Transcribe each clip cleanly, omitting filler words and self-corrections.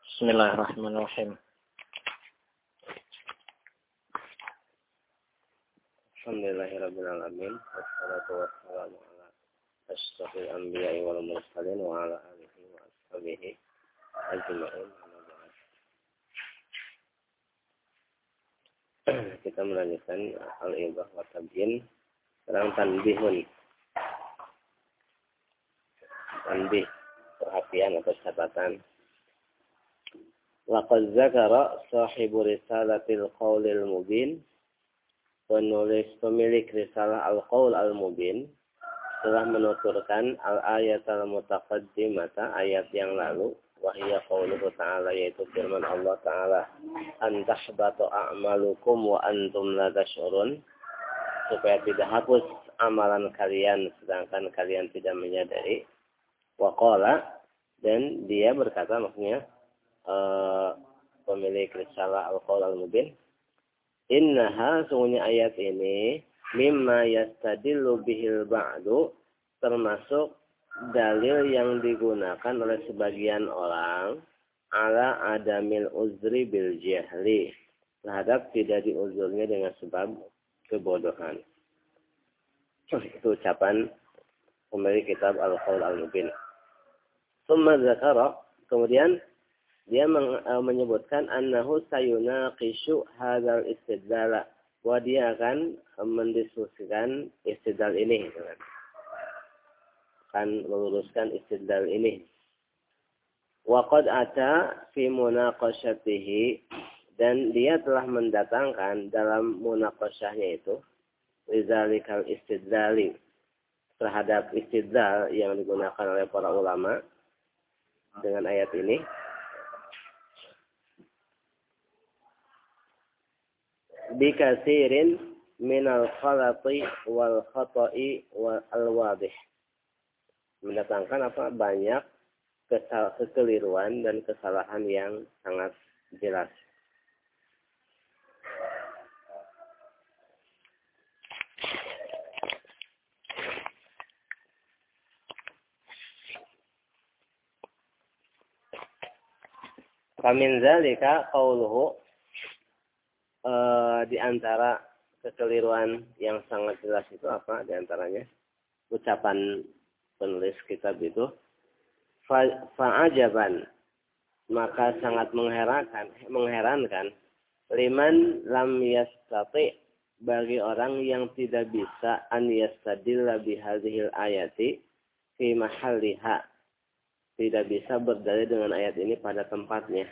Bismillahirrahmanirrahim. Alhamdulillahirabbil alamin. Wassalatu wassalamu ala asyrafil anbiya'i wal mursalin wa ala alihi wa ashabihi ajma'in. Kita melanjutkan al-ibah wa tabyin. Sekarang tanbihun. Tanbih, perhatian atau catatan. Laqad zakara sahibu risalatil qaulil mubin, penulis pemilik risalah Al-Qaul Al-Mubin telah menuturkan al-ayat al-mutaqaddimata, ayat yang lalu, wahiyya qauluhu ta'ala, yaitu firman Allah Ta'ala, an tahbatu a'malukum wa antum la tash'urun, supaya tidak hapus amalan kalian sedangkan kalian tidak menyadari. Wa qala, dan dia berkata, maksudnya pemilik risalah Al-Qaul Al-Mubin, innaha, sungguhnya ayat ini, mimma yastadillu bihil ba'du, termasuk dalil yang digunakan oleh sebagian orang ala adamil uzri bil jahli, terhadap tidak diuzurnya dengan sebab kebodohan. Itu ucapan pemilik kitab Al-Qaul Al-Mubin. Summa zakara, kemudian dia menyebutkan annahu sayunaqishu hadzal istidlala, bahwa dia akan mendiskusikan istidlal ini, akan meluruskan istidlal ini. Wa qad ata fi munaqashatihi, dan dia telah mendatangkan dalam munaqashahnya itu lizalikal istidlali, terhadap istidlal yang digunakan oleh para ulama dengan ayat ini, bikasirin minal khalati wal khata'i wal wadih, mendatangkan banyak kekeliruan dan kesalahan yang sangat jelas. Famin zalika qauluhu, di antara kekeliruan yang sangat jelas itu apa? Di antaranya ucapan penulis kitab itu, fa'ajaban, maka sangat mengherankan, liman lam yastati, bagi orang yang tidak bisa an yastadilla bihadhil ayati fi mahalliha, tidak bisa berdalil dengan ayat ini pada tempatnya.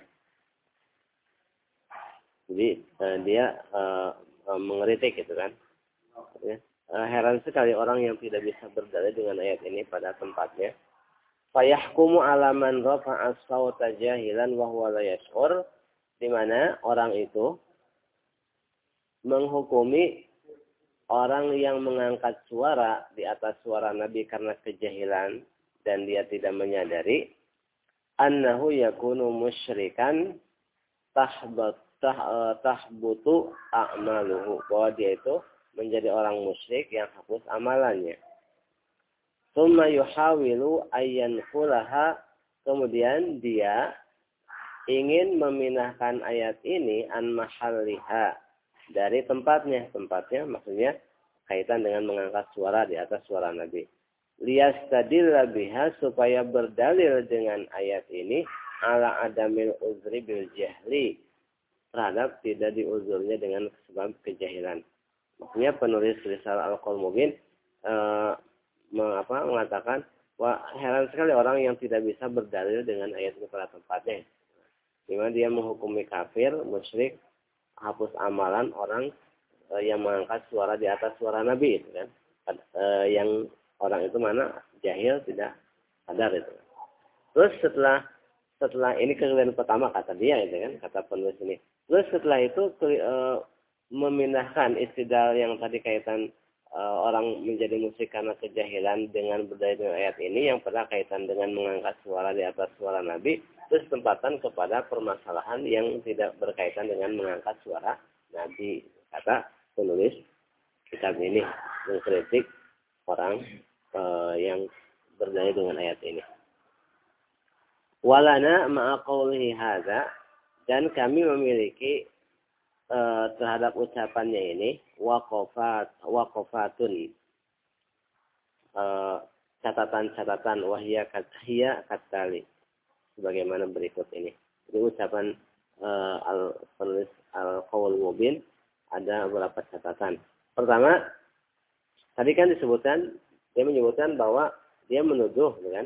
Jadi dia mengkritik gitu kan. Ya. Heran sekali orang yang tidak bisa berdalil dengan ayat ini pada tempatnya. Fayahkumu ala man rafa'a as-sawta jahilan wa huwa la yash'ur, di mana orang itu menghukumi orang yang mengangkat suara di atas suara Nabi karena kejahilan dan dia tidak menyadari, annahu yakunu musyrikan tahbutu a'maluhu, bahwa dia itu menjadi orang musyrik yang hapus amalannya. Tsumma yuhawilu ayyan kulaha, kemudian dia ingin memindahkan ayat ini an mahalliha, dari tempatnya maksudnya kaitan dengan mengangkat suara di atas suara Nabi. Liyastadilla biha, supaya berdalil dengan ayat ini ala adamil uzri bil jahli, terhadap tidak diuzurnya dengan sebab kejahilan. Maksudnya penulis risalah Al-Qaul Mubin mengatakan, wah, heran sekali orang yang tidak bisa berdalil dengan ayat ini pada tempatnya. Di mana dia menghukumi kafir, musyrik, hapus amalan orang yang mengangkat suara di atas suara Nabi, itu kan. Yang orang itu mana jahil, tidak sadar itu. Terus setelah ini kekeliruan pertama kata dia, itu kan, kata penulis ini. Terus setelah itu memindahkan istidlal yang tadi kaitan orang menjadi musyrik karena kejahilan dengan berdalil dengan ayat ini yang pada kaitan dengan mengangkat suara di atas suara Nabi, terus tempatan kepada permasalahan yang tidak berkaitan dengan mengangkat suara Nabi. Kata penulis kitab ini mengkritik orang yang berdalil dengan ayat ini. Walana ma'a qawlihi hadza, dan kami memiliki terhadap ucapannya ini waqafatun, catatan-catatan, wahya katali, sebagaimana berikut ini. Ini ucapan penulis al-qaul mubin, ada beberapa catatan. Pertama, tadi kan disebutkan, dia menyebutkan bahwa dia menuduh, kan,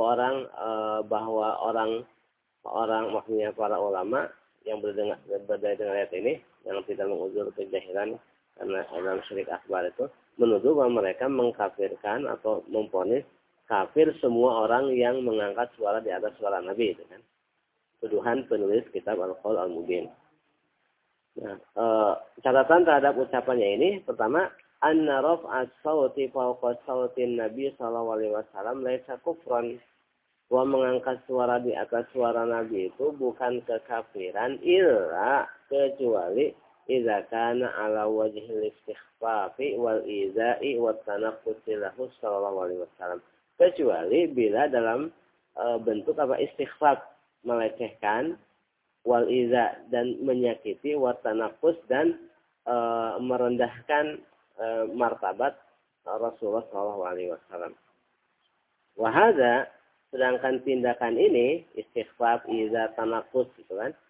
bahwa orang maksudnya para ulama yang berdaya dengan ayat ini yang tidak menguzur kejahilan karena dalam syirik akbar itu, menuduh bahwa mereka mengkafirkan atau memponis kafir semua orang yang mengangkat suara di atas suara Nabi, itu kan. Tuduhan penulis kitab Al-Qaul Al-Mubin. Nah, catatan terhadap ucapannya ini, pertama, anna raf'as sauti fawqa sautin Nabi sallallahu alaihi wasallam laisa kufran. Bahwa mengangkat suara di atas suara Nabi itu bukan kekafiran illa kecuali idza kana ala wajhil istighfafi wal izai wat tanaqqusi lahu sallallahu alaihi wasallam. Kecuali bila dalam bentuk istighfaf, melecehkan, wal iza, dan menyakiti, wat tanaqus, dan merendahkan martabat Rasulullah SAW. Wahada, sedangkan tindakan ini istighfar, iza, tanaqus, gitu kan,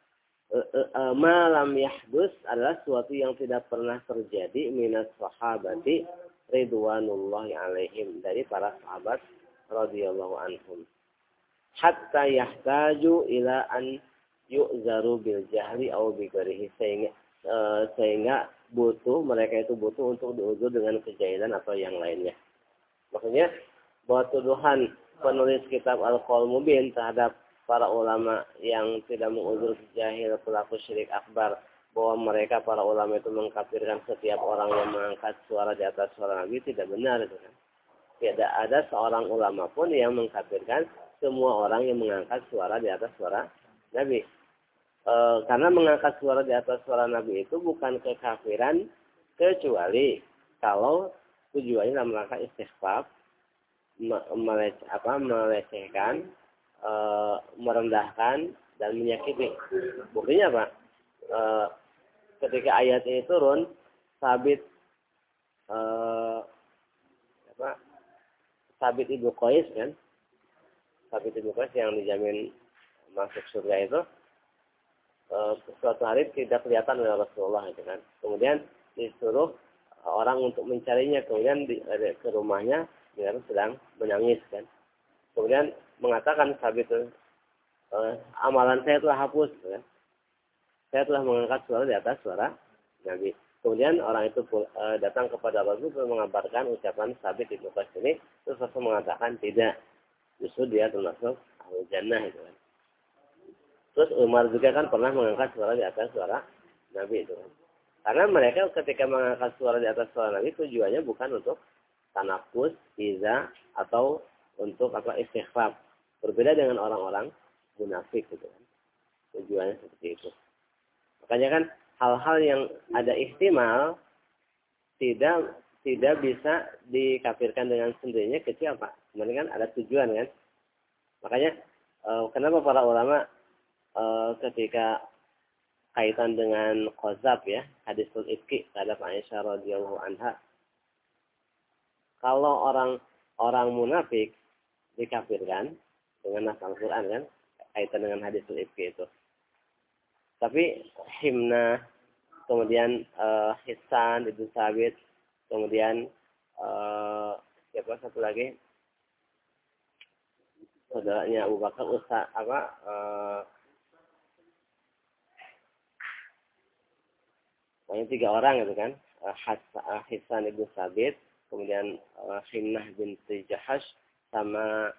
malam yahdus, adalah suatu yang tidak pernah terjadi minas sahabati ridwanullahi alaihim, dari para sahabat radhiyallahu anhum, hatta yahtaju ila an yu'zaru bil jahri aw bi ghairihi, sehingga mereka itu butuh untuk diuzur dengan kejahilan atau yang lainnya. Maksudnya bahwa tuduhan penulis kitab Al-Qaul Mubin terhadap para ulama yang tidak menguzur jahil pelaku syirik akbar, bahwa mereka para ulama itu mengkafirkan setiap orang yang mengangkat suara di atas suara Nabi, tidak benar itu kan. Tidak ada seorang ulama pun yang mengkafirkan semua orang yang mengangkat suara di atas suara Nabi. Karena mengangkat suara di atas suara Nabi itu bukan kekafiran kecuali kalau tujuannya dalam rangka istighfar, melecehkan, merendahkan, dan menyakiti. Buktinya apa? Ketika ayat ini turun, Sabit Ibnu Qais kan, Sabit Ibnu Qais yang dijamin masuk surga itu, suatu hari tidak kelihatan oleh Rasulullah, itu kan. Kemudian disuruh orang untuk mencarinya, kemudian ke rumahnya, dia sedang menangis kan. Kemudian mengatakan Sabit, amalan saya telah hapus, kan. Saya telah mengangkat suara di atas suara Nabi. Kemudian orang itu datang kepada Rasul untuk mengabarkan ucapan Sabit Ibnu Qais ini. Terus Rasul mengatakan tidak, justru dia termasuk ahli jannah, itu kan. Terus Umar juga kan pernah mengangkat suara di atas suara Nabi, itu kan. Karena mereka ketika mengangkat suara di atas suara Nabi tujuannya bukan untuk tanakus, iza, atau untuk istighfar. Berbeda dengan orang-orang munafik, gitu kan. Tujuannya seperti itu. Makanya kan hal-hal yang ada ihtimal tidak bisa dikafirkan dengan sendirinya kecuali apa? Kemudian kan ada tujuan kan. Makanya kenapa para ulama ketika kaitan dengan qazab ya, hadisul ifki terhadap Aisyah radhiyallahu anha, kalau orang munafik dikafirkan dengan nas Al-Quran kan, kaitan dengan hadisul ifki itu. Tapi Himnah, kemudian Hisan Ibnu Sabit, kemudian siapa satu lagi, saudaranya Abu Bakar, pokoknya 3 orang itu kan, Hisan Ibnu Sabit, kemudian Himnah binti Jahash, sama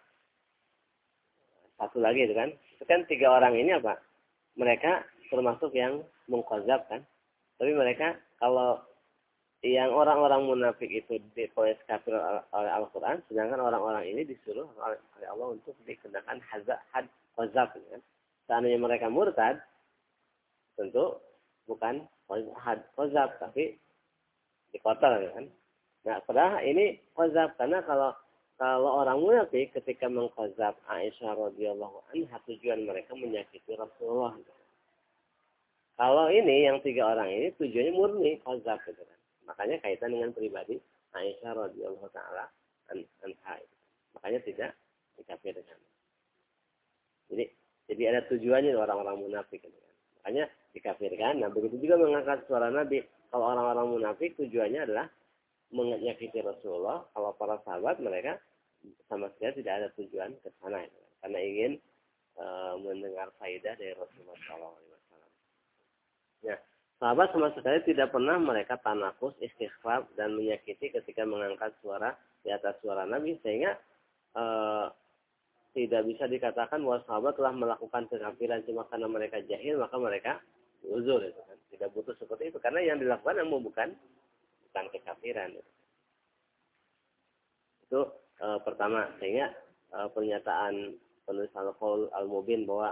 satu lagi itu kan. Itu kan 3 orang ini apa? Mereka termasuk yang mengqazab kan. Tapi mereka, kalau yang orang-orang munafik itu diponis kafir oleh Al-Quran, sedangkan orang-orang ini disuruh oleh Allah untuk dikenakan had qazab kan. Seandainya mereka murtad, tentu bukan had qazab, tapi dikotor kan. Nah, padahal ini qazab, karena kalau Kalau orang munafik ketika mengqazab Aisyah radhiyallahu anha, tujuan mereka menyakiti Rasulullah. Kalau ini yang 3 orang ini tujuannya murni qazab gitu kan. Makanya kaitan dengan pribadi Aisyah radhiyallahu taala anha. Makanya tidak dikafirkan. Jadi ada tujuannya orang-orang munafik gitu kan. Makanya dikafirkan. Nah, begitu juga mengangkat suara Nabi. Kalau orang-orang munafik tujuannya adalah menyakiti Rasulullah. Kalau para sahabat mereka sama sekali tidak ada tujuan ke sana gitu kan. Karena ingin mendengar faidah dari Rasulullah SAW. Ya, sahabat sama sekali tidak pernah mereka tanafus, istighfar dan menyakiti ketika mengangkat suara di atas suara Nabi, sehingga tidak bisa dikatakan bahwa sahabat telah melakukan kekafiran cuma karena mereka jahil maka mereka uzur itu kan. Tidak butuh seperti itu karena yang dilakukan memang bukan kekafiran. Itu pertama, sehingga pernyataan penulis Al-Qaul Al-Mubin bahwa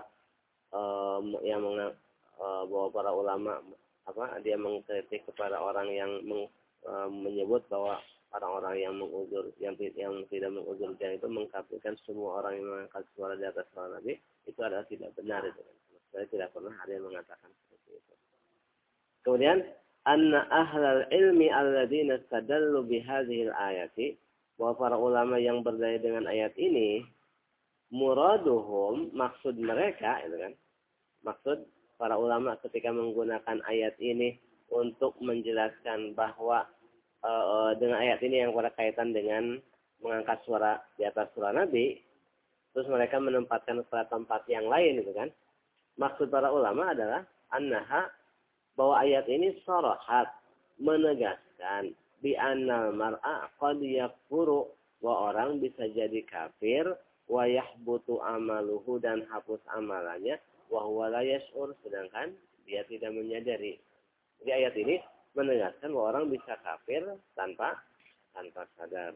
bahwa para ulama dia mengkritik kepada orang yang menyebut bahwa orang-orang yang menguzur yang tidak menguzur itu mengkafirkan semua orang yang mengangkat suara di atas suara Nabi, itu adalah tidak benar itu. Saya tidak pernah ada yang mengatakan seperti itu. Kemudian anna ahlal ilmi alladzina istadallu bihadhil ayati, bahwa para ulama yang berdalil dengan ayat ini muraduhum, maksud mereka itu kan, maksud para ulama ketika menggunakan ayat ini untuk menjelaskan bahwa dengan ayat ini yang berkaitan dengan mengangkat suara di atas suara Nabi, terus mereka menempatkan pada tempat yang lain itu kan. Maksud para ulama adalah annaha, bahwa ayat ini sharahat, menegaskan bi annal mar'a qad yakfuru, bahwa orang bisa jadi kafir, wa yahbutu amaluhu, dan hapus amalannya, wa huwa la yash'ur, sedangkan dia tidak menyadari. Jadi ayat ini menegaskan bahwa orang bisa kafir tanpa sadar.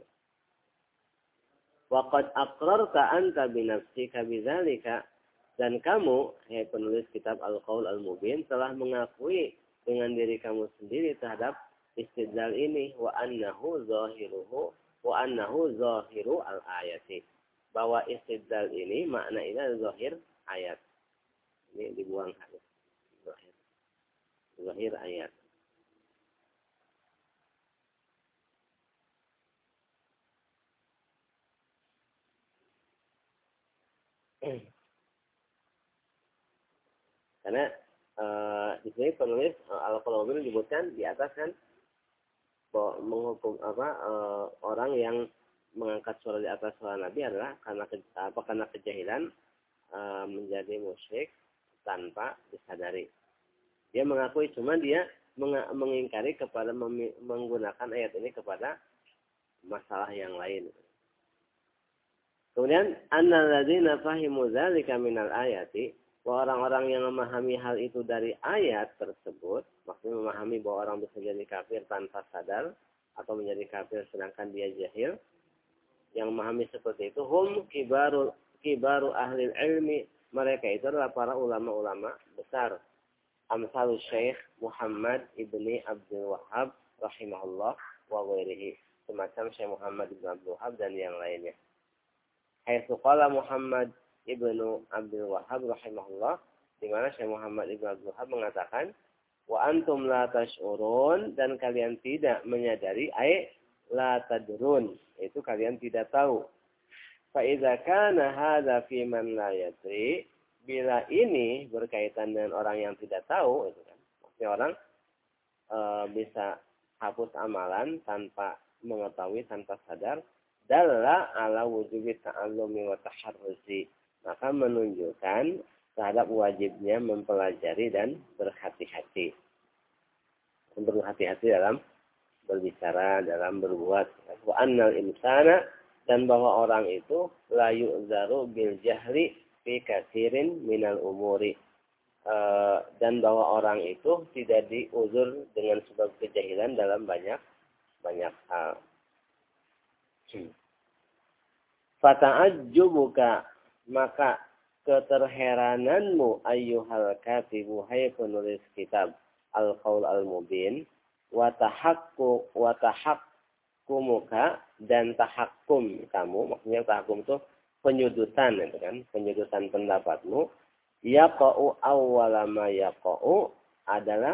Wa qad aqrarta anta bi nafsika bidzalika, dan kamu, penulis kitab Al-Qaul Al-Mubin, telah mengakui dengan diri kamu sendiri terhadap istidlal ini, wa annahu zahiru al-ayati, bahwa istidlal ini makna ini adalah zahir ayat. Ini dibuang hadis. Zahir ayat. Karena di sini penulis Al-Qaul menyebutkan di atas kan bahwa menghukum orang yang mengangkat suara di atas suara Nabi adalah karena kejahilan, menjadi musyrik tanpa disadari. Dia mengakui, cuma dia mengingkari kepada menggunakan ayat ini kepada masalah yang lain. Kemudian annalladzina fahimu dzalika minal ayati, bahwa orang-orang yang memahami hal itu dari ayat tersebut, maksudnya memahami bahwa orang bisa jadi kafir tanpa sadar atau menjadi kafir sedangkan dia jahil, yang memahami seperti itu hum kibaru ahli ilmi, mereka itu adalah para ulama-ulama besar. Amsalus Syekh Muhammad ibni Abdul Wahhab rahimahullah wa ghairihi, semacam Syekh Muhammad ibn Abdul Wahhab dan yang lainnya. Haitsu qala Muhammad ibnu Abdul Wahhab rahimahullah, di mana Syekh Muhammad ibn Abdul Wahhab mengatakan, wa antum la tash'urun, dan kalian tidak menyadari, la tadrun, itu kalian tidak tahu. Fa idza kana hadza fi man la yadri, bila ini berkaitan dengan orang yang tidak tahu, itu kan, maksudnya orang bisa hapus amalan tanpa mengetahui, tanpa sadar, dalla ala wujubi ta'allumi wa taharruzi, maka menunjukkan terhadap wajibnya mempelajari dan berhati-hati. Berhati-hati dalam berbicara, dalam berbuat. Wa annal insana, dan bahwa orang itu la yu'zaru bil jahli fi katsirin minal umuri, dan bahwa orang itu tidak diuzur dengan sebab kejahilan dalam banyak hal. Fata'ajjubuka, maka keterherananmu ayyuhal katibu, hai penulis kitab Al-Qaul Al-Mubin, wa tahaqquka tahakumuka dan tahakum kamu, maksudnya tahakum itu penyudutan itu kan, penyudutan pendapatmu. Yaqa'u awwalama yaqa'u adalah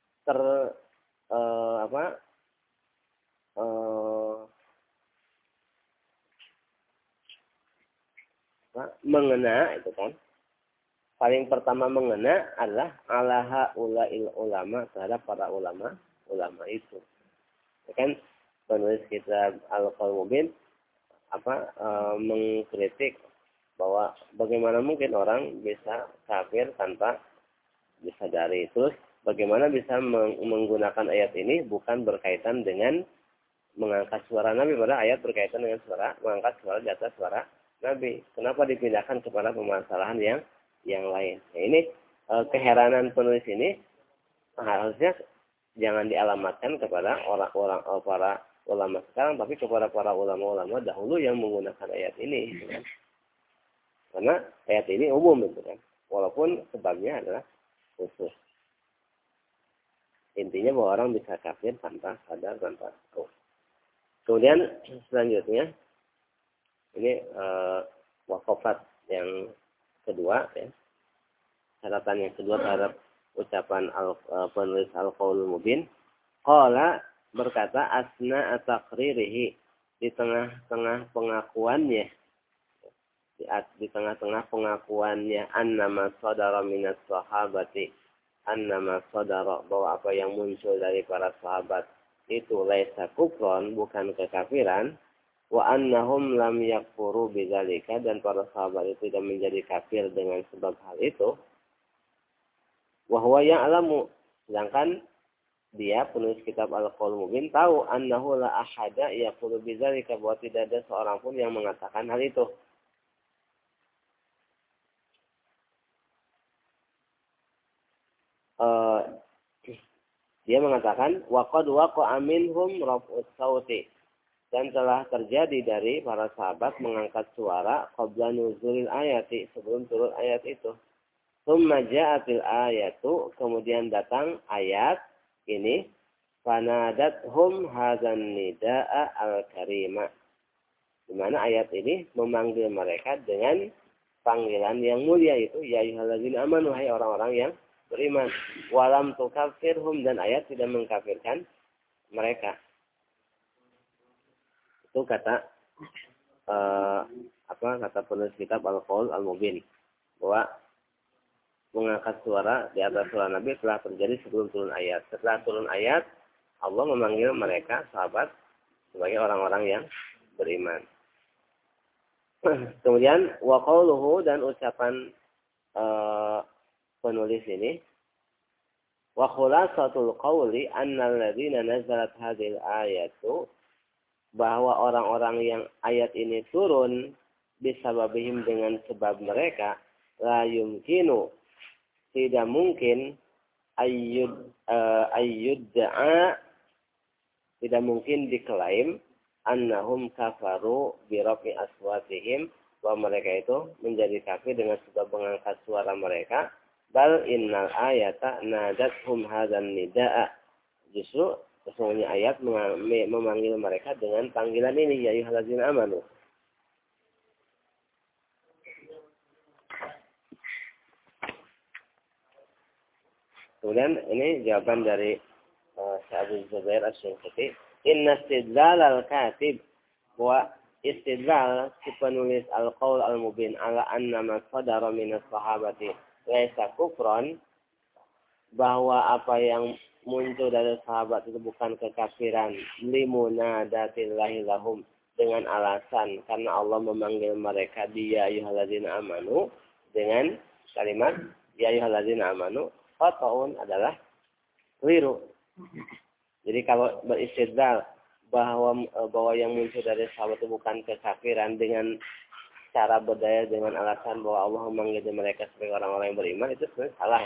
mengena itu kan. Paling pertama mengena adalah alaha ulail ulama terhadap para ulama itu. Ya kan penulis kitab Al-Qaul Mubin mengkritik bahwa bagaimana mungkin orang bisa kafir tanpa disadari. Terus bagaimana bisa menggunakan ayat ini bukan berkaitan dengan mengangkat suara Nabi, pada ayat berkaitan dengan mengangkat suara di atas suara Nabi. Kenapa dipindahkan kepada permasalahan yang lain? Nah, ini keheranan penulis ini harusnya jangan dialamatkan kepada orang-orang para ulama sekarang, tapi kepada para ulama-ulama dahulu yang menggunakan ayat ini. Gitu kan? Karena ayat ini umum itu kan, walaupun sebabnya adalah khusus. Intinya bahwa orang bisa kafir tanpa sadar, tanpa tahu. Kemudian selanjutnya ini waqafat yang kedua ya. Catatan yang kedua terhadap ucapan penulis Al-Qaul Mubin. Qala berkata asna at-taqririhi di tengah-tengah pengakuannya. Di tengah-tengah pengakuannya annama sadara minas sahabati. Annama sadara bahwa apa yang muncul dari para sahabat itu laisa kufron, bukan kekafiran. Wa annahum lam yakfuru bidzalika, dan para sahabat itu tidak menjadi kafir dengan sebab hal itu. Wa huwa ya'lamu, sedangkan dia penulis kitab Al-Qaul Mubin tahu annahu la ahada yaqulu bidzalika, bahwa tidak ada seorang pun yang mengatakan hal itu. Dia mengatakan waqad waqa'a minhum raf'us sauti, dan telah terjadi dari para sahabat mengangkat suara qabla nuzulil ayati, sebelum turun ayat itu. Tsumma ja'atil ayatu, kemudian datang ayat ini, fanadathum hadzan nidaa al-karima, di mana ayat ini memanggil mereka dengan panggilan yang mulia, itu ya ayyuhalladzina amanu, hai orang-orang yang beriman, walam tukafirhum, dan ayat tidak mengkafirkan mereka. Itu kata kata penulis kitab Al-Qaul Al-Mubin, bahwa mengangkat suara di atas suara Nabi telah terjadi sebelum turun ayat. Setelah turun ayat, Allah memanggil mereka sahabat sebagai orang-orang yang beriman. Kemudian wa qauluhu, dan ucapan penulis ini, wa khulasatul qawli annal ladzina nazalat hadhil ayatu, bahwa orang-orang yang ayat ini turun bisababihim, dengan sebab mereka, la yumkinu, tidak mungkin, ayyudda'a, tidak mungkin diklaim, annahum kafaru birafi aswatihim, bahwa mereka itu menjadi kafir dengan sebab mengangkat suara mereka. Bal innal ayata nadathum hadzan nidaa, justru sesungguhnya ayat memanggil mereka dengan panggilan ini, ya ayyuhalladzina amanu. Kemudian ini jawaban dari Syekh Abu Zubair Asy-Syinqiti. Inna istidlal al-katib, wa istidlal si penulis Al-Qaul Al-Mubin ala anna ma sadara minas sahabati laisa kufran, bahwa apa yang muncul dari sahabat itu bukan kekafiran, limunadatillahi lahum, dengan alasan karena Allah memanggil mereka ya ayyuhalladzina amanu, dengan kalimat ya ayyuhalladzina amanu, qata'un adalah keliru. Jadi kalau beristidlal bahwa yang muncul dari sahabat itu bukan kekafiran dengan cara berdaya, dengan alasan bahwa Allah memanggil mereka sebagai orang-orang yang beriman, itu sebenarnya salah.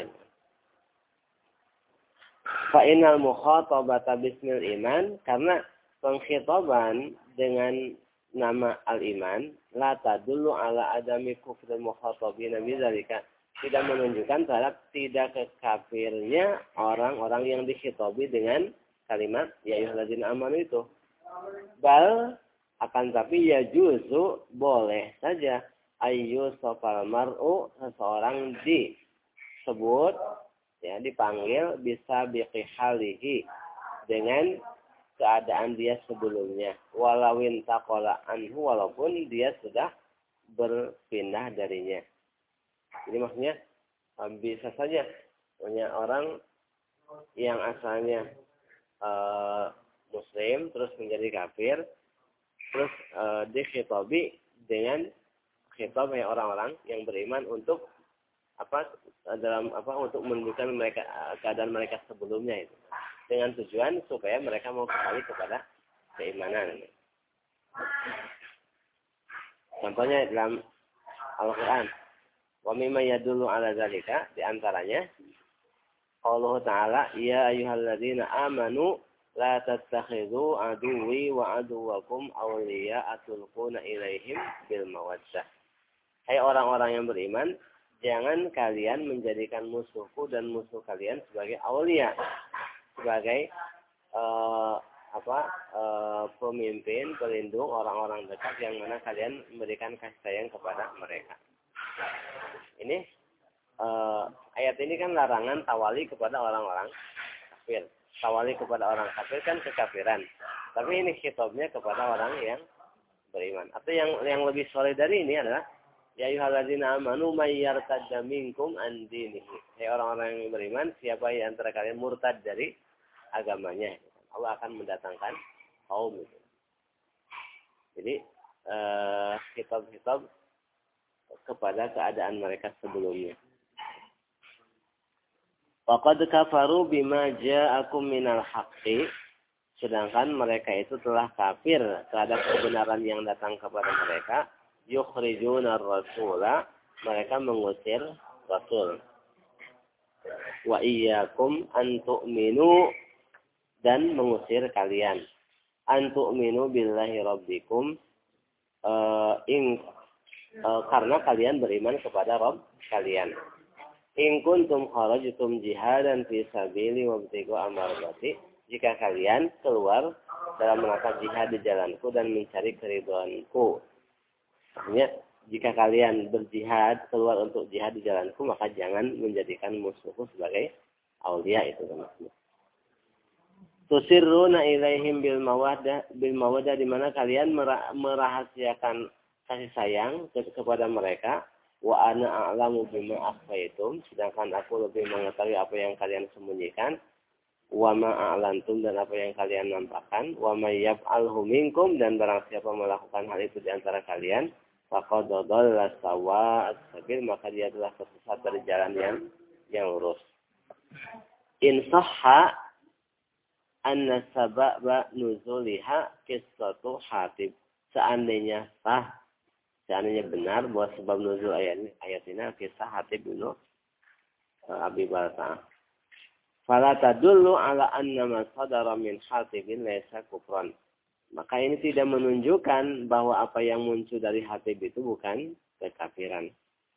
Fa'inal mukhatabata bismil iman, karena pengkhitaban dengan nama al-iman, la tadullu ala adami kufril mukhatabina bidzalika, tidak menunjukkan terhadap tidak kekafirnya orang-orang yang dikhitabi dengan kalimat ya ayyuhalladzina amanu itu. Bal akan tapi ya juzu boleh saja ayu sofal mar'u seseorang disebut ya dipanggil bisa biqihalihi dengan keadaan dia sebelumnya walawin taqala anhu walaupun dia sudah berpindah darinya. Jadi maksudnya bisa saja punya orang yang asalnya muslim terus menjadi kafir terus dikhitabi dengan khitab orang-orang yang beriman untuk untuk menunjukkan mereka keadaan mereka sebelumnya itu dengan tujuan supaya mereka mau kembali kepada keimanan. Contohnya dalam Al-Qur'an, wa mimma yadullu ala zalika di antaranya Allah Ta'ala ya ayyuhalladzina amanu la tattakhidhu aduwwi wa aduwwakum awliya'a tulquna ilaihim bil mawaddah. Hai orang-orang yang beriman, jangan kalian menjadikan musuhku dan musuh kalian sebagai aulia, sebagai pemimpin, pelindung orang-orang dekat yang mana kalian memberikan kasih sayang kepada mereka. Ini ayat ini kan larangan tawali kepada orang-orang kafir. Tawali kepada orang kafir kan kekafiran. Tapi ini khitabnya kepada orang yang beriman. Atau yang lebih solid dari ini adalah ya ayyuhalladzina amanu may yartadda minkum an dinihi. Hai orang-orang yang beriman, siapa yang antara kalian murtad dari agamanya, Allah akan mendatangkan kaum itu. Jadi khitab-khitab kepada keadaan mereka sebelumnya. Waqad kafaru bima ja'akum minal haqqi, sedangkan mereka itu telah kafir terhadap kebenaran yang datang kepada mereka. Yukhrijuna ar-rasula, mereka mengusir rasul. Wa iyyakum an tu'minu, dan mengusir kalian. An tu'minu billahi rabbikum, karena kalian beriman kepada Rabb kalian. In kuntum kharajtum jihadan fi sabili wa ibtighu amrati, jika kalian keluar dalam rangka jihad di jalanku dan mencari keridhaanku. Artinya jika kalian berjihad, keluar untuk jihad di jalanku, maka jangan menjadikan musuhku sebagai aulia, itu maksudnya. Tusirruna ilaihim bil mawaddah, di mana kalian merahasiakan kasih sayang kepada mereka. Wa ana a'lamu bima akhfaytum, sedangkan aku lebih mengetahui apa yang kalian sembunyikan. Wa ma a'lantum, dan apa yang kalian nampakkan. Wa may yaf'alhu minkum, dan barang siapa melakukan hal itu di antara kalian, faqad dhalla sawa'as sabil, maka dia telah tersesat dari jalan yang lurus. In sahha anna sababa nuzuliha qissatu Hatib, seandainya benar bahwa sebab nuzul ayat ini kisah Hatib bin Abi Balta'ah. Fala tadullu ala anna ma sadara min Hatibin laysa kufran. Maka ini tidak menunjukkan bahwa apa yang muncul dari Hatib itu bukan kekafiran.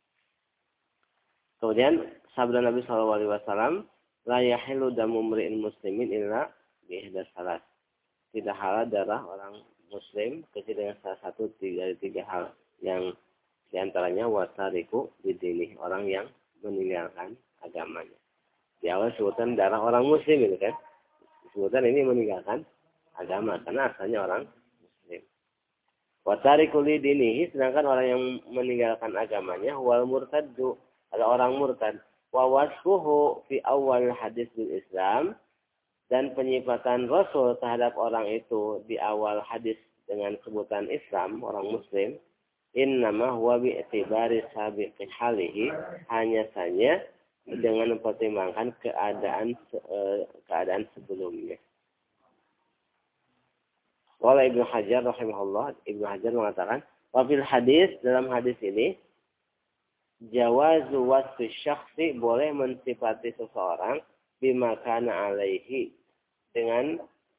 Kemudian sabda Nabi SAW, la yahillu damu mri'in muslimin illa bi ihdas salat. Tidak halal darah orang muslim kecuali dengan salah satu dari tiga hal, yang diantaranya wasariku bidini, orang yang meninggalkan agamanya. Di awal sebutan darah orang muslim itu kan, sebutan ini meninggalkan agama karena asalnya orang muslim. Wasariku lidinihi, sedangkan orang yang meninggalkan agamanya wal murtaddu, ada orang murtad. Wa wasfuhu fi awal hadis bil Islam, dan penyifatan Rasul terhadap orang itu di awal hadis dengan sebutan Islam, orang muslim. Innama huwa bi'tibari sabiqi halihi, hanya saja dengan mempertimbangkan keadaan sebelumnya. Wala Ibnu Hajar rahimahullah, Ibnu Hajar mengatakan, wa fil hadis, dalam hadis ini, jawazu wasfi syakhsi, boleh mensifati seseorang bima kana alaihi, dengan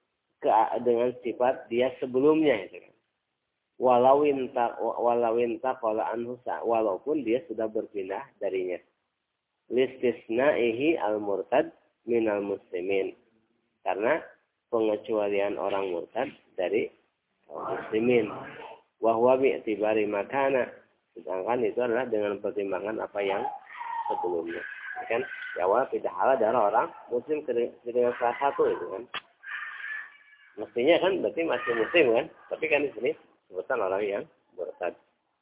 sifat dia sebelumnya itu kan. Walawin taqala anhu, walaupun dia sudah berpindah darinya. Listisna'ihi al-murtad minal muslimin, karena pengecualian orang murtad dari kaum muslimin. Wa huwa bi'tibari makana, sedangkan itu adalah dengan pertimbangan apa yang sebelumnya. Kan di awal tidak halal darah orang muslim dengan salah satu itu kan. Mestinya kan berarti masih muslim kan, tapi kan di sini sebutan orang yang murtad.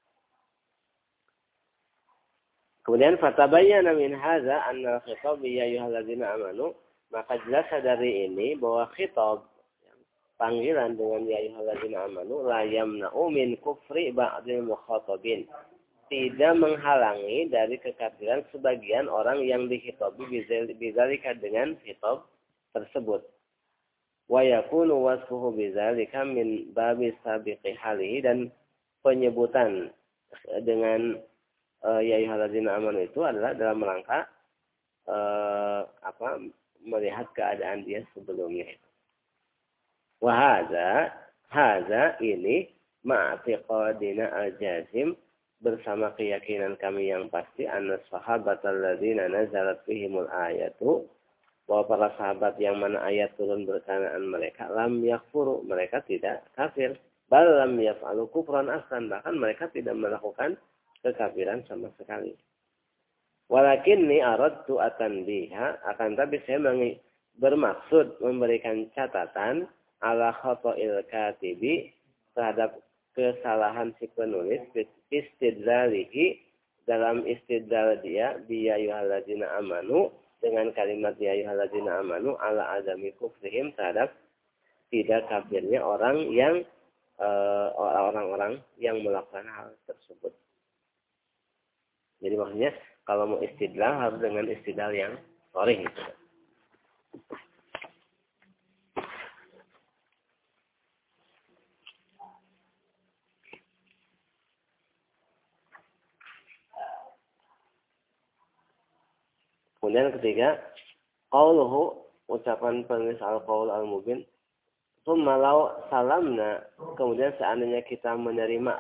Kemudian fatabayyana min hadza anna al-khitab ya ayyuhalladzina amanu, maka jelas dari ini bahwa khitab panggilan dengan ya ayyuhalladzina amanu la yamna'u min kufri ba'dil mukhatabin, tidak menghalangi dari kekafiran sebagian orang yang dikhitabi bizalika dengan khitab tersebut. Wa yakunu wasfuhu bizalika min babi sabiqi halihi, dan penyebutan dengan ya ayyuhalladzina amanu itu adalah dalam rangka melihat keadaan dia sebelumnya. Wa hadza ini ma'tiqadina al-jazim, bersama keyakinan kami yang pasti anna sahabatal ladzina nazalat fihimul ayatu, bahwa para sahabat yang mana ayat turun berkenaan mereka lam yakfuru, mereka tidak kafir, bal lam yaf'alu kufran aslan, bahkan mereka tidak melakukan kekafiran sama sekali. Walakinni aradtu atanbiha, akan tapi saya bermaksud memberikan catatan ala khata'il katibi, terhadap kesalahan si penulis istidlalihi, dalam istidlal dia bi ya ayyuhalladzina amanu, dengan kalimat ya ayyuhalladzina amanu ala adami kufrihim, terhadap tidak kafirnya orang yang orang-orang yang melakukan hal tersebut. Jadi maksudnya kalau mau istidlal harus dengan istidlal yang sharih gitu. Kemudian ketiga, qauluhu, ucapan penulis al-qaul al-mubin, tsumma law salamna, kemudian seandainya kita menerima,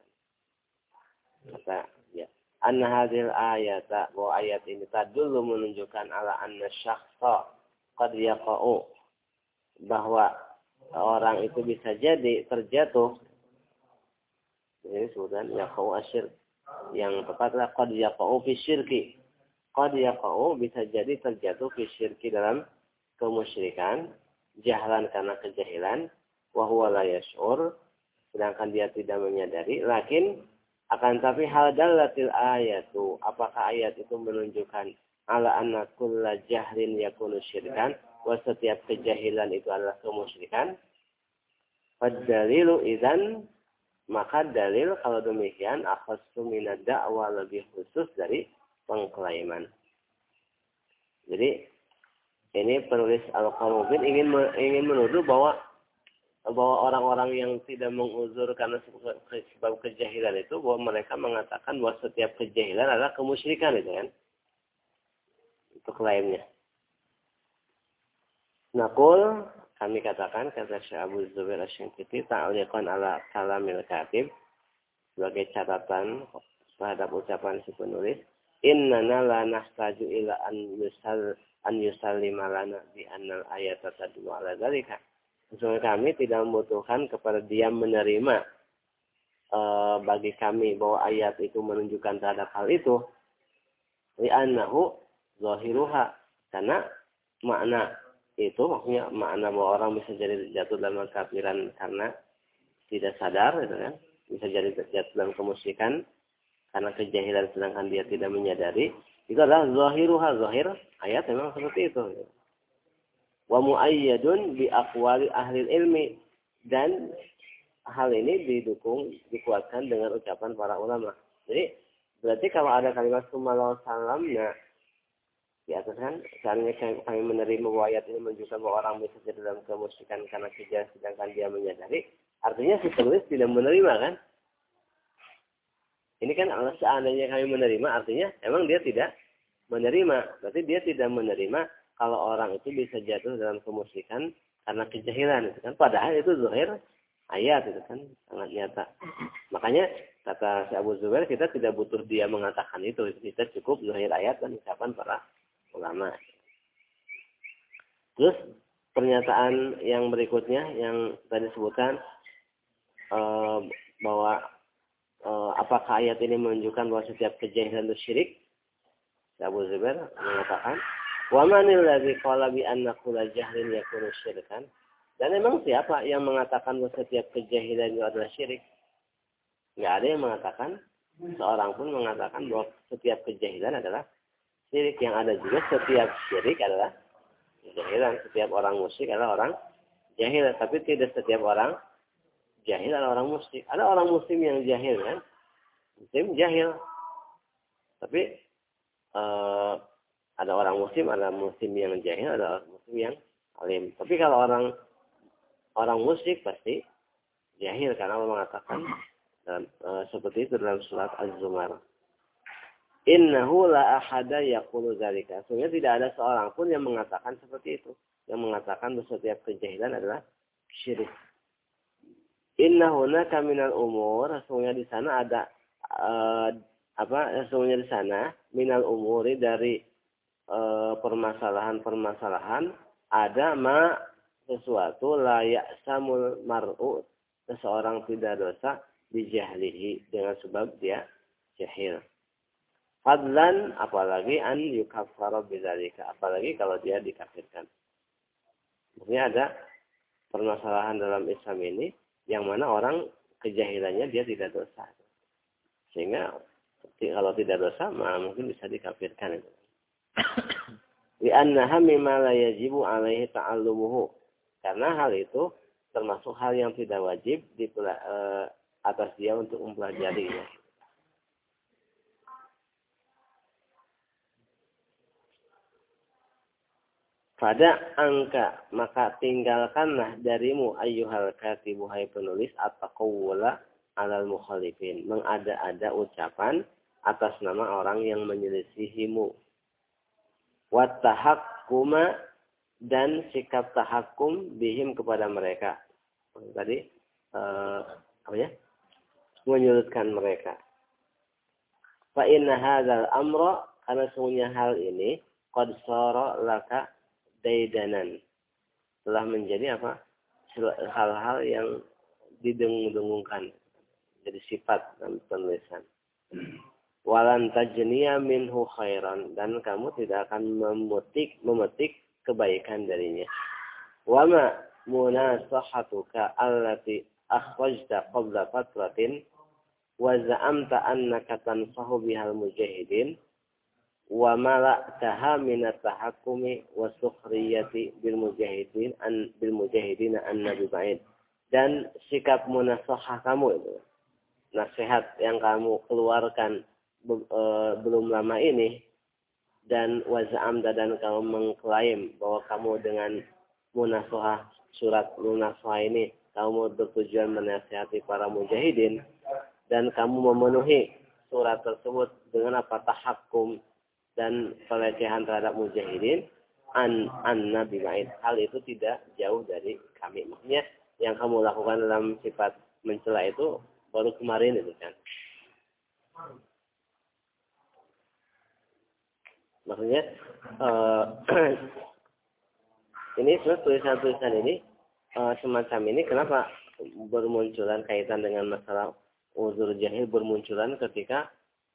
kata ya, anna hadhil ayata, bahwa ayat ini tadullu menunjukkan ala anna syakhsa qad yaqa'u, bahwa orang itu bisa jadi terjatuh. Ini sebutan yaqa'u asyirk, yang tepatlah qad yaqa'u fi syirki. Qad yaqa'u, bisa jadi terjatuh fi syirki, dalam kemusyrikan, jahlan karena kejahilan, wa huwa la yash'ur, sedangkan dia tidak menyadari. Lakin akan tapi hal dalatil ayatu, apakah ayat itu menunjukkan ala anna kulla jahlin yakunu syirkan, bahwa setiap kejahilan itu adalah kemusyrikan. Fad-dalilu idzan, maka dalil kalau demikian akhassu minad da'wa, lebih khusus dari pengklaiman. Jadi ini penulis al-qaul mubin ingin menuduh bahwa orang-orang yang tidak menguzur karena sebab kejahilan itu, bahwa mereka mengatakan bahwa setiap kejahilan adalah kemusyrikan, itu kan. Itu klaimnya. Naqul, kami katakan, kata Syekh Abu Zubair Asy-Syanqiti, ta'liqan ala kalamil katib, sebagai catatan terhadap ucapan si penulis, innana la nahtaju ila an yusallima lana bi annal ayata tadullu ala dzalika. Sesungguhnya kami tidak membutuhkan kepada dia menerima bagi kami bahwa ayat itu menunjukkan terhadap hal itu. Li'annahu zahiruha, karena makna itu, maksudnya makna bahwa orang bisa jadi jatuh dalam kekafiran karena tidak sadar, gitu kan? Bisa jadi jatuh dalam kemusyrikan karena kejahilan sedangkan dia tidak menyadari. Itu adalah zahiruha, zahir ayat memang seperti itu. Wa mu'ayyadun bi aqwali ahli ilmi, dan hal ini dikuatkan dengan ucapan para ulama. Jadi berarti kalau ada kalimat sumalau salamna di atas kan, seandainya kami menerima bahwa ayat ini menunjukkan bahwa orang bisa jadi dalam kemusyrikan karena kejahilan sedangkan dia menyadari, artinya si penulis tidak menerima kan? Ini kan seandainya kami menerima, artinya emang dia tidak menerima. Berarti dia tidak menerima kalau orang itu bisa jatuh dalam kemusyrikan karena kejahilan, itu kan. Padahal itu zahir ayat, itu kan sangat nyata. Makanya kata Syekh Abu Zubair, kita tidak butuh dia mengatakan itu. Kita cukup zahir ayat dan ucapan para ulama. Terus pernyataan yang berikutnya yang tadi sebutkan bahwa apakah ayat ini menunjukkan bahwa setiap kejahilan itu syirik? Abu Zubair mengatakan, "Wa manil ladzi qala bi anna kulla jahlin yakunu syirkan?" Dan memang siapa yang mengatakan bahwa setiap kejahilan itu adalah syirik? Enggak ada yang mengatakan, seorang pun mengatakan bahwa setiap kejahilan adalah syirik. Yang ada juga setiap syirik adalah kejahilan. Setiap orang musyrik adalah orang jahil, tapi tidak setiap orang jahil adalah orang musyrik. Ada orang muslim yang jahil kan? Muslim jahil. Tapi ada orang muslim, ada muslim yang jahil, ada orang muslim yang alim. Tapi kalau orang musyrik pasti jahil karena Allah mengatakan dan seperti itu dalam surat Az-Zumar. Innahu la ahada yaqulu dzalika. Sesungguhnya tidak ada seorang pun yang mengatakan seperti itu, yang mengatakan bahwa setiap kejahilan adalah syirik. Innahu naka minal umur, sesungguhnya di sana ada sesungguhnya di sana minal umuri dari permasalahan-permasalahan ada sesuatu layak samul mar'u, seseorang tidak dosa bijahlihi dengan sebab dia jahil. Fadlan apalagi an yukaffara bidzalika, apalagi kalau dia dikafirkan. Maksudnya ada permasalahan dalam Islam ini yang mana orang kejahilannya dia tidak dosa. Sehingga kalau tidak dosa mungkin bisa dikafirkan itu. Li annaha mimma la yajibu alaihi ta'allumuhu. Karena hal itu termasuk hal yang tidak wajib atas dia untuk mempelajarinya. Pada angka maka tinggalkanlah darimu ayyuhal katibu hai penulis at-taqawwula 'alal mukhalifin, mengada-ada ucapan atas nama orang yang menyelisihimu. Wa tahakkuma dan sikap tahakum bihim kepada mereka. Tadi menyulutkan mereka. Fa inna hadzal amra, karena sungguhnya hal ini qad sara laka daidanan, telah menjadi hal-hal yang didengung-dengungkan, jadi sifat dalam penulisan. Walan tajniya minhu khairan, dan kamu tidak akan memetik kebaikan darinya. Wama munasahatuka allati akhrajta qabla fatratin wa za'amta annaka tansahu bihal mujahidin wa mala'taha minat tahakkumi wa sukhriyati bil mujahidin an nabi ba'id. Dan sikap munasahah kamu itu, nasihat yang kamu keluarkan belum lama ini, dan waza'amda, dan kamu mengklaim bahwa kamu dengan munasahah, surat munasahah ini kamu bertujuan menasihati para mujahidin, dan kamu memenuhi surat tersebut dengan tahakkum dan pelecehan terhadap mujahidin an nabi ba'id. Hal itu tidak jauh dari kami. Maksudnya yang kamu lakukan dalam sifat mencela itu baru kemarin itu kan. Maksudnya ini tulisan-tulisan ini semacam ini kenapa bermunculan kaitan dengan masalah uzur jahil, bermunculan ketika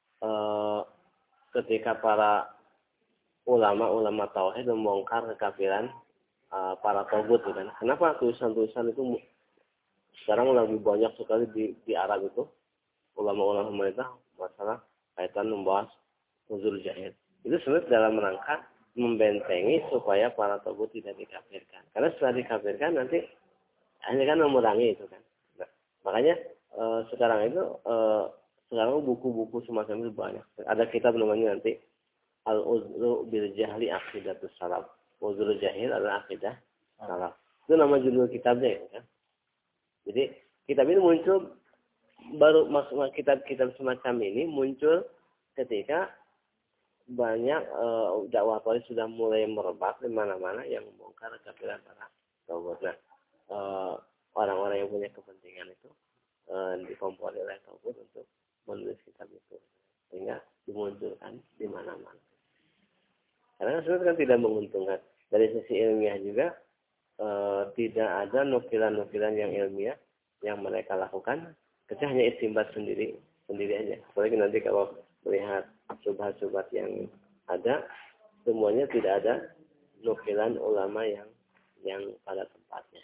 para ulama tauhid membongkar kekafiran para tagut gitu kan. Kenapa tulisan-tulisan itu sekarang lebih banyak sekali di Arab itu, ulama-ulama pemerintah masalah kaitan membahas uzur jahil. Itu sebenarnya dalam rangka membentengi supaya para tagut tidak dikafirkan. Karena setelah dikafirkan nanti hanya kan memerangi itu kan. Nah, makanya sekarang buku-buku semacam itu banyak. Ada kitab namanya nanti Al-Uzru bil Jahli Aqidatus Salaf. Uzur jahil adalah akidah salaf. Itu nama judul kitabnya ya kan. Jadi kitab ini muncul baru, maksudnya kitab-kitab semacam ini muncul ketika banyak dakwah Tauhid sudah mulai merebak di mana-mana yang membongkar kekafiran para tagut. Nah, orang-orang yang punya kepentingan itu dikompori oleh tagut untuk menulis kitab itu, sehingga dimunculkan di mana-mana. Karena sebenarnya kan tidak menguntungkan dari sisi ilmiah juga. tidak ada nukilan-nukilan yang ilmiah yang mereka lakukan, kecuali hanya istimbat sendiri aja. Apalagi nanti kalau melihat subhat-subhat yang ada, semuanya tidak ada nukilan ulama yang pada tempatnya.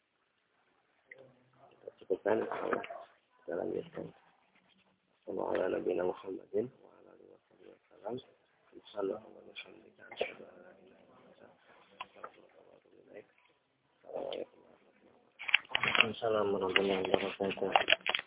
Kita cukupkan, kita lanjutkan. Sallallahu alaihi Nabi Muhammadin wa ala alihi wasallam. Subhanallah wa bihamdihi asyhadu an la ilaha illa anta astaghfiruka wa atubu ilaik. Assalamualaikum warahmatullahi wabarakatuh. Assalamualaikum warahmatullahi wabarakatuh.